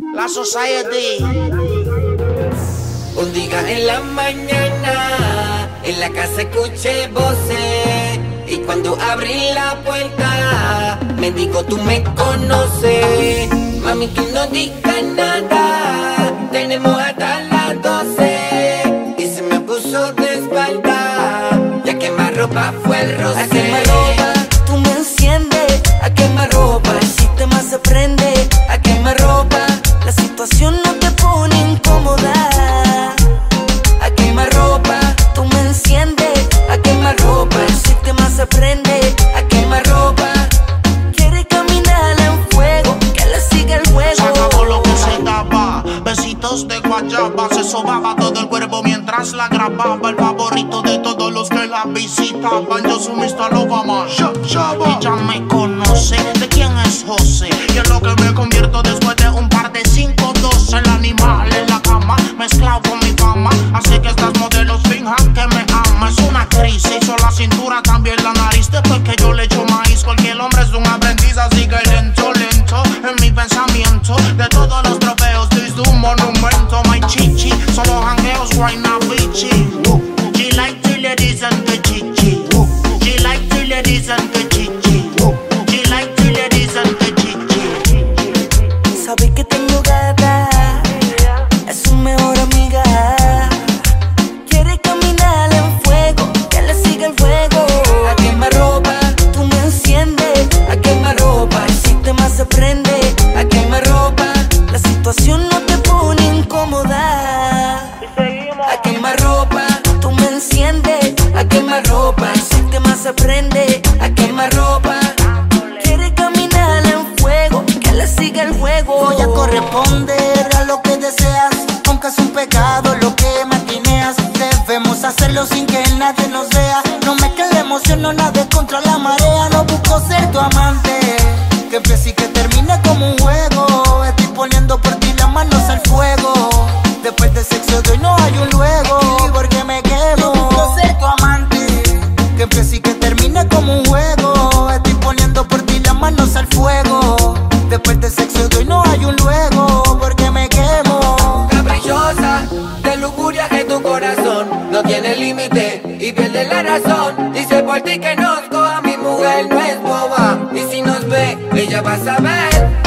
La Society. Un día en la mañana, en la casa escuché voces, y cuando abrí la puerta, me dijo tú me conoces. Mami, tú no digas nada, tenemos hasta las 12. Y se me puso de espalda, ya quemar ropa fue el roce. A quemar ropa, tú me enciendes. A quemar ropa, el sistema se prende. A quemar ropa, la situación no te pone incómoda. A quemar ropa, tú me enciendes. A quemar ropa, el sistema se prende. A quemar ropa, quiere caminar en fuego, que le siga el juego. Se acabó lo que se daba, besitos de guayaba. Se sobaba todo el cuerpo mientras la grababa. El favorito de todos los que la visitaban. Yo su Mr. Obama, ella me conoce. ¿De quién es José? Y en lo que me convierto después de un par de 5-2. El animal en la cama, mezclado con mi fama. Así que estas modelos finjan que me ama. Es una crisis, hizo la cintura, también la nariz. Después que yo le echo maíz, cualquier hombre es un aprendiz. Así que lento, lento, en mi pensamiento. De todos los trofeos, desde un monumento. My chichi, solo jangueos, guayna bichi. She like the ladies and the chichi. She like the ladies and the chichi. She like the ladies and the chichi. Sabe que tengo gata, es su mejor amiga. Quiere caminar en fuego, que le siga el fuego. A quemar ropa, tú me enciendes. A quemar ropa, el sistema se prende. A quemar ropa, la situación no te pone incómoda. A quemar ropa, tú me enciendes. A quemar ropa, el sistema se prende. A quemar ropa, quiere caminar en fuego, que le siga el juego. Voy a corresponder a lo que deseas, aunque es un pecado lo que maquineas. Debemos hacerlo sin que nadie nos vea. No me quede emoción, no nade contra la marea. No busco ser tu amante, que empiece y que termine como un juego. Estoy poniendo por ti las manos al fuego. Después del sexo de hoy no hay un luego, porque me quemo. No busco ser tu amante, que empiece y que termine como un juego. Estoy poniendo por ti las manos al fuego. Después del sexo de hoy no hay un luego, porque me quemo. Caprichosa, de lujuria que tu corazón no tiene límite y pierde la razón. Dice por ti que nos coja, mi mujer no es boba. Y si nos ve, ella va a saber